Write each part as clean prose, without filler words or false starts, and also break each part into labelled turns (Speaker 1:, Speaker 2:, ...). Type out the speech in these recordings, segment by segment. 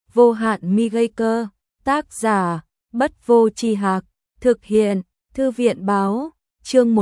Speaker 1: vô hạn mi gây cơ, tác giả, Bất Vô Chi Hạc, thực hiện, Thư viện báo, chương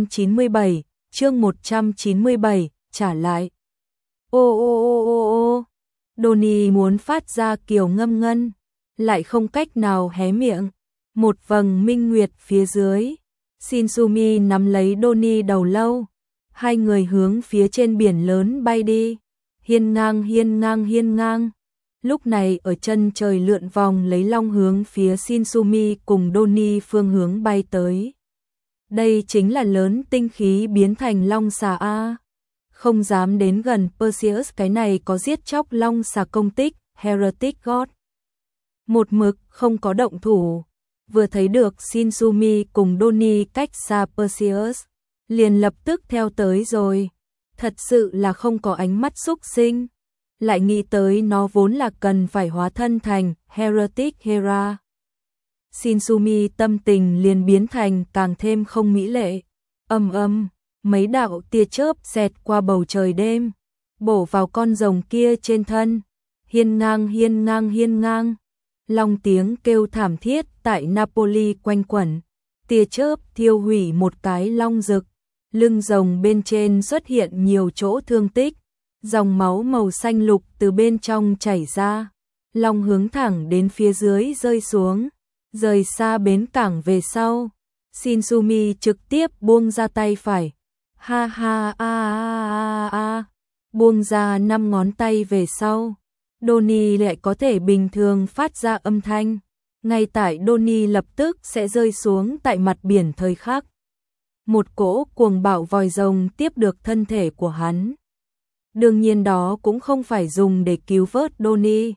Speaker 1: 197, trả lại. Ô ô ô ô ô, Donnie muốn phát ra kiểu ngâm ngân, lại không cách nào hé miệng. Một vầng minh nguyệt phía dưới, Shinsumi nắm lấy Donnie đầu lâu, hai người hướng phía trên biển lớn bay đi, hiên ngang hiên ngang hiên ngang. Lúc này ở chân trời lượn vòng lấy long hướng phía Shinsumi cùng Donnie phương hướng bay tới. Đây chính là lớn tinh khí biến thành long xà A. Không dám đến gần Perseus, cái này có giết chóc long xà công tích, Heretic God. Một mực không có động thủ, vừa thấy được Shinsumi cùng Donnie cách xa Perseus, liền lập tức theo tới rồi. Thật sự là không có ánh mắt xúc sinh. Lại nghĩ tới nó vốn là cần phải hóa thân thành Heretic Hera. Shinsumi tâm tình liền biến thành càng thêm không mỹ lệ. Mấy đạo tia chớp xẹt qua bầu trời đêm, bổ vào con rồng kia trên thân. Hiên ngang hiên ngang hiên ngang. Long tiếng kêu thảm thiết tại Napoli quanh quẩn. Tia chớp thiêu hủy một cái long rực. Lưng rồng bên trên xuất hiện nhiều chỗ thương tích. Dòng máu màu xanh lục từ bên trong chảy ra. Long hướng thẳng đến phía dưới rơi xuống. Rời xa bến cảng về sau, Shinsumi trực tiếp buông ra tay phải. Ha ha a. Buông ra 5 ngón tay về sau, Donnie lại có thể bình thường phát ra âm thanh. Ngay tại Donnie lập tức sẽ rơi xuống tại mặt biển thời khắc, một cỗ cuồng bạo vòi rồng tiếp được thân thể của hắn. Đương nhiên đó cũng không phải dùng để cứu vớt Donnie.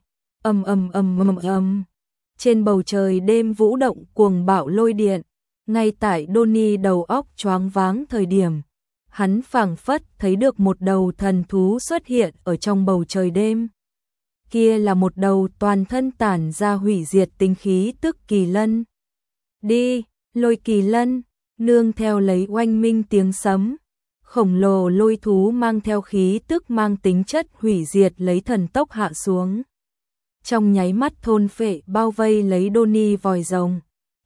Speaker 1: Trên bầu trời đêm vũ động cuồng bạo lôi điện, ngay tại Donnie đầu óc choáng váng thời điểm, hắn phảng phất thấy được một đầu thần thú xuất hiện ở trong bầu trời đêm. Kia là một đầu toàn thân tản ra hủy diệt tinh khí tức kỳ lân. Đi, lôi kỳ lân, nương theo lấy oanh minh tiếng sấm, khổng lồ lôi thú mang theo khí tức mang tính chất hủy diệt lấy thần tốc hạ xuống. Trong nháy mắt thôn phệ bao vây lấy Donnie vòi rồng.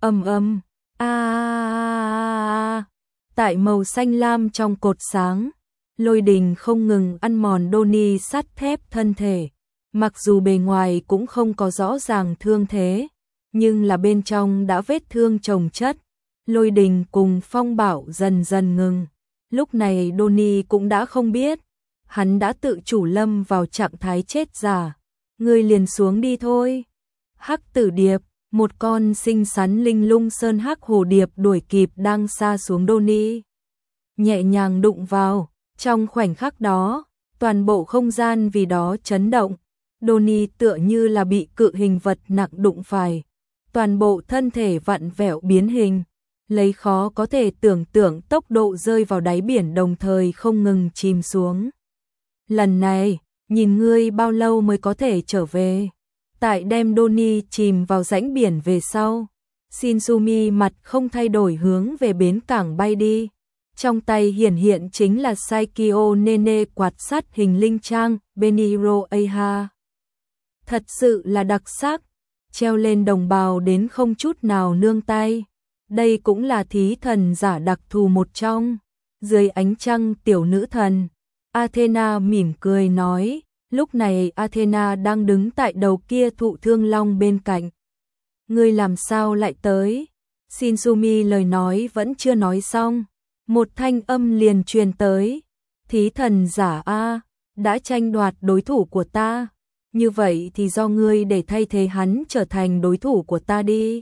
Speaker 1: Tại màu xanh lam trong cột sáng, lôi đình không ngừng ăn mòn Donnie sắt thép thân thể. Mặc dù bề ngoài cũng không có rõ ràng thương thế, nhưng là bên trong đã vết thương chồng chất. Lôi đình cùng phong bạo dần dần ngừng. Lúc này Donnie cũng đã không biết, hắn đã tự chủ lâm vào trạng thái chết giả. Ngươi liền xuống đi thôi. Hắc tử điệp, một con xinh xắn linh lung sơn hắc hồ điệp đuổi kịp đang xa xuống Donnie. Nhẹ nhàng đụng vào, trong khoảnh khắc đó, toàn bộ không gian vì đó chấn động. Donnie tựa như là bị cự hình vật nặng đụng phải. Toàn bộ thân thể vặn vẹo biến hình, lấy khó có thể tưởng tượng tốc độ rơi vào đáy biển đồng thời không ngừng chìm xuống. Lần này, nhìn ngươi bao lâu mới có thể trở về. Tại đem Donnie chìm vào rãnh biển về sau, Shinsumi mặt không thay đổi hướng về bến cảng bay đi. Trong tay hiện chính là Saikyo Nene quạt sắt hình linh trang Beniro Aha. Thật sự là đặc sắc, treo lên đồng bào đến không chút nào nương tay. Đây cũng là thí thần giả đặc thù một trong. Dưới ánh trăng tiểu nữ thần, Athena mỉm cười nói. Lúc này Athena đang đứng tại đầu kia thụ thương long bên cạnh. Ngươi làm sao lại tới? Shinsumi lời nói vẫn chưa nói xong, một thanh âm liền truyền tới. Thí thần giả A, đã tranh đoạt đối thủ của ta. Như vậy thì do ngươi để thay thế hắn trở thành đối thủ của ta đi.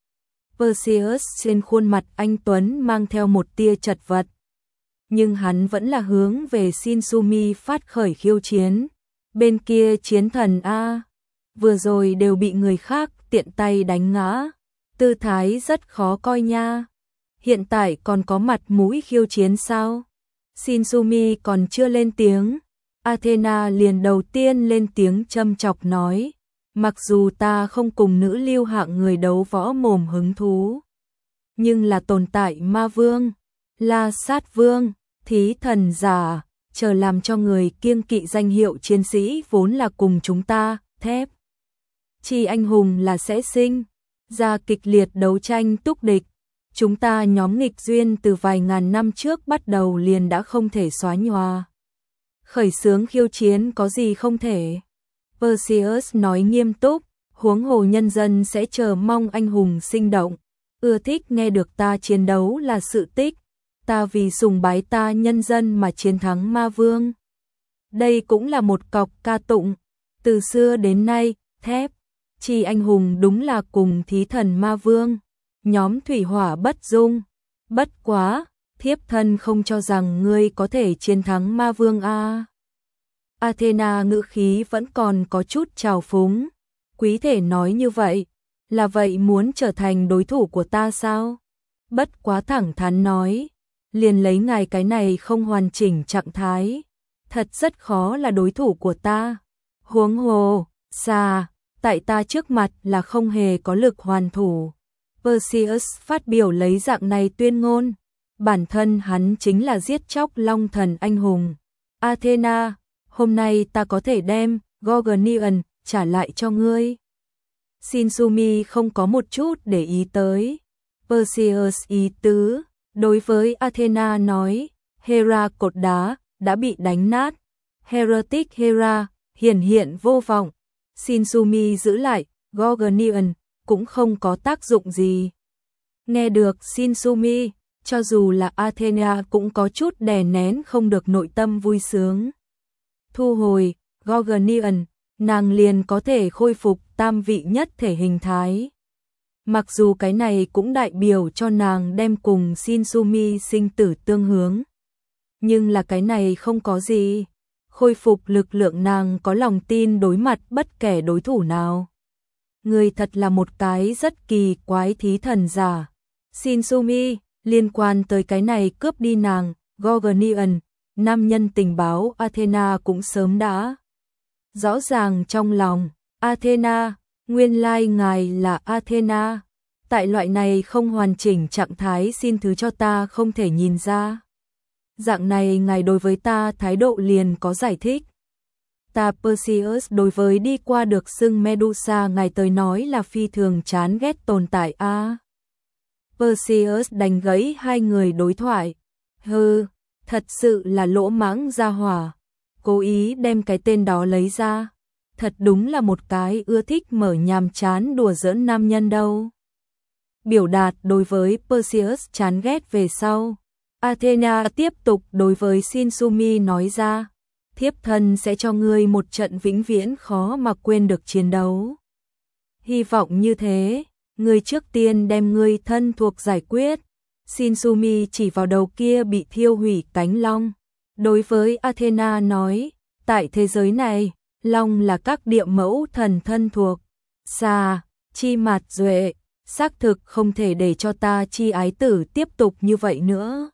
Speaker 1: Perseus trên khuôn mặt anh tuấn mang theo một tia chật vật. Nhưng hắn vẫn là hướng về Shinsumi phát khởi khiêu chiến. Bên kia chiến thần A, vừa rồi đều bị người khác tiện tay đánh ngã. Tư thái rất khó coi nha. Hiện tại còn có mặt mũi khiêu chiến sao? Shinsumi còn chưa lên tiếng. Athena liền đầu tiên lên tiếng châm chọc nói. Mặc dù ta không cùng nữ lưu hạng người đấu võ mồm hứng thú, nhưng là tồn tại ma vương, la sát vương, thí thần giả, chờ làm cho người kiêng kỵ danh hiệu chiến sĩ vốn là cùng chúng ta, thép. Chi anh hùng là sẽ sinh ra kịch liệt đấu tranh túc địch. Chúng ta nhóm nghịch duyên từ vài ngàn năm trước bắt đầu liền đã không thể xóa nhòa. Khởi xướng khiêu chiến có gì không thể. Perseus nói nghiêm túc, huống hồ nhân dân sẽ chờ mong anh hùng sinh động, ưa thích nghe được ta chiến đấu là sự tích, ta vì sùng bái ta nhân dân mà chiến thắng ma vương. Đây cũng là một cọc ca tụng, từ xưa đến nay, thép, chi anh hùng đúng là cùng thí thần ma vương, nhóm thủy hỏa bất dung, bất quá, thiếp thân không cho rằng ngươi có thể chiến thắng ma vương a. Athena ngữ khí vẫn còn có chút trào phúng, quý thể nói như vậy, là vậy muốn trở thành đối thủ của ta sao? Bất quá thẳng thắn nói, liền lấy ngài cái này không hoàn chỉnh trạng thái, thật rất khó là đối thủ của ta. Huống hồ, xa, tại ta trước mặt là không hề có lực hoàn thủ. Perseus phát biểu lấy dạng này tuyên ngôn, bản thân hắn chính là giết chóc long thần anh hùng. Athena, hôm nay ta có thể đem Gorgonian trả lại cho ngươi. Shinsumi không có một chút để ý tới Perseus ý tứ, đối với Athena nói, Hera cột đá đã bị đánh nát, Heretic Hera hiển hiện vô vọng. Shinsumi giữ lại Gorgonian cũng không có tác dụng gì. Nghe được Shinsumi, cho dù là Athena cũng có chút đè nén không được nội tâm vui sướng. Thu hồi Gorgonian, nàng liền có thể khôi phục tam vị nhất thể hình thái. Mặc dù cái này cũng đại biểu cho nàng đem cùng Shinsumi sinh tử tương hướng. Nhưng là cái này không có gì. Khôi phục lực lượng nàng có lòng tin đối mặt bất kể đối thủ nào. Người thật là một cái rất kỳ quái thí thần giả. Shinsumi, liên quan tới cái này cướp đi nàng, Gorgonian, nam nhân tình báo Athena cũng sớm đã rõ ràng trong lòng. Athena, nguyên lai ngài là Athena. Tại loại này không hoàn chỉnh trạng thái xin thứ cho ta không thể nhìn ra. Dạng này ngài đối với ta thái độ liền có giải thích. Ta Perseus đối với đi qua được xưng Medusa ngài tới nói là phi thường chán ghét tồn tại a. Perseus đánh gãy hai người đối thoại. Hừ, thật sự là lỗ mãng gia hỏa. Cố ý đem cái tên đó lấy ra. Thật đúng là một cái ưa thích mở nhàm chán đùa giỡn nam nhân đâu. Biểu đạt đối với Perseus chán ghét về sau. Athena tiếp tục đối với Shinsumi nói ra, thiếp thân sẽ cho ngươi một trận vĩnh viễn khó mà quên được chiến đấu. Hy vọng như thế, ngươi trước tiên đem ngươi thân thuộc giải quyết. Shinsumi chỉ vào đầu kia bị thiêu hủy cánh long. Đối với Athena nói, tại thế giới này, long là các địa mẫu thần thân thuộc. Xa, chi mạt duệ, xác thực không thể để cho ta chi ái tử tiếp tục như vậy nữa.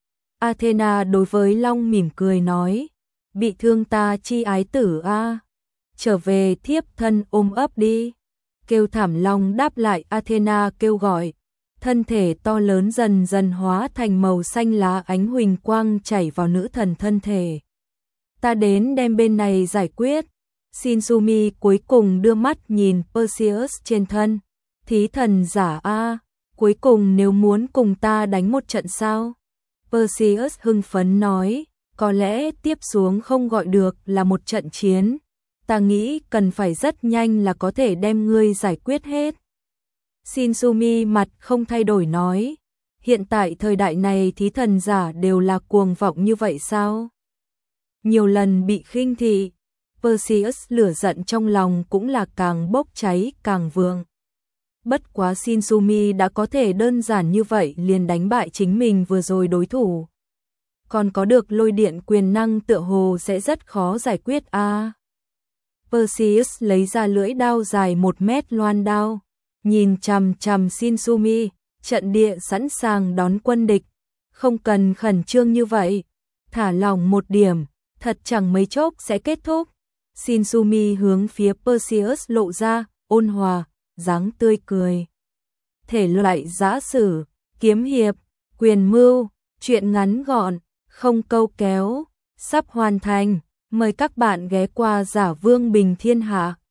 Speaker 1: Athena đối với long mỉm cười nói, bị thương ta chi ái tử a, trở về thiếp thân ôm ấp đi. Kêu thảm long đáp lại Athena kêu gọi, thân thể to lớn dần dần hóa thành màu xanh lá ánh huỳnh quang chảy vào nữ thần thân thể. Ta đến đem bên này giải quyết. Shinsumi cuối cùng đưa mắt nhìn Perseus trên thân. Thí thần giả a, cuối cùng nếu muốn cùng ta đánh một trận sao? Perseus hưng phấn nói, có lẽ tiếp xuống không gọi được là một trận chiến. Ta nghĩ cần phải rất nhanh là có thể đem ngươi giải quyết hết. Shinsumi mặt không thay đổi nói, hiện tại thời đại này thí thần giả đều là cuồng vọng như vậy sao? Nhiều lần bị khinh thị, Perseus lửa giận trong lòng cũng là càng bốc cháy càng vượng. Bất quá Shinsumi đã có thể đơn giản như vậy liền đánh bại chính mình vừa rồi đối thủ. Còn có được lôi điện quyền năng tựa hồ sẽ rất khó giải quyết a. Perseus lấy ra lưỡi đao dài 1 mét loan đao, nhìn chằm chằm Shinsumi, trận địa sẵn sàng đón quân địch. Không cần khẩn trương như vậy, thả lỏng một điểm, thật chẳng mấy chốc sẽ kết thúc. Shinsumi hướng phía Perseus lộ ra, ôn hòa, dáng tươi cười. Thể loại giã sử, kiếm hiệp, quyền mưu, truyện ngắn gọn, không câu kéo, sắp hoàn thành. Mời các bạn ghé qua Giả Vương Bình Thiên Hạ.